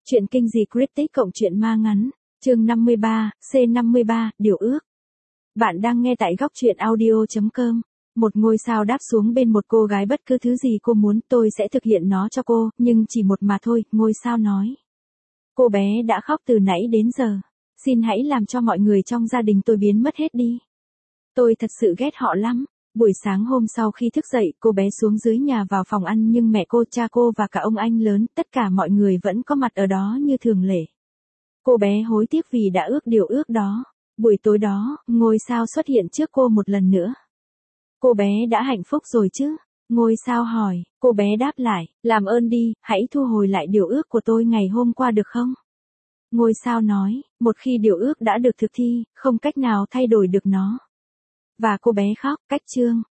Chuyện kinh dị cryptic cộng truyện ma ngắn, chương 53, C53, điều ước. Bạn đang nghe tại góc truyện audio.com. Một ngôi sao đáp xuống bên một cô gái, bất cứ thứ gì cô muốn tôi sẽ thực hiện nó cho cô, nhưng chỉ một mà thôi, ngôi sao nói. Cô bé đã khóc từ nãy đến giờ. Xin hãy làm cho mọi người trong gia đình tôi biến mất hết đi. Tôi thật sự ghét họ lắm. Buổi sáng hôm sau khi thức dậy, cô bé xuống dưới nhà vào phòng ăn, nhưng mẹ cô, cha cô và cả ông anh lớn, tất cả mọi người vẫn có mặt ở đó như thường lệ. Cô bé hối tiếc vì đã ước điều ước đó. Buổi tối đó, ngôi sao xuất hiện trước cô một lần nữa. Cô bé đã hạnh phúc rồi chứ? Ngôi sao hỏi. Cô bé đáp lại, làm ơn đi, hãy thu hồi lại điều ước của tôi ngày hôm qua được không? Ngôi sao nói, một khi điều ước đã được thực thi, không cách nào thay đổi được nó. Và cô bé khóc, cách chương.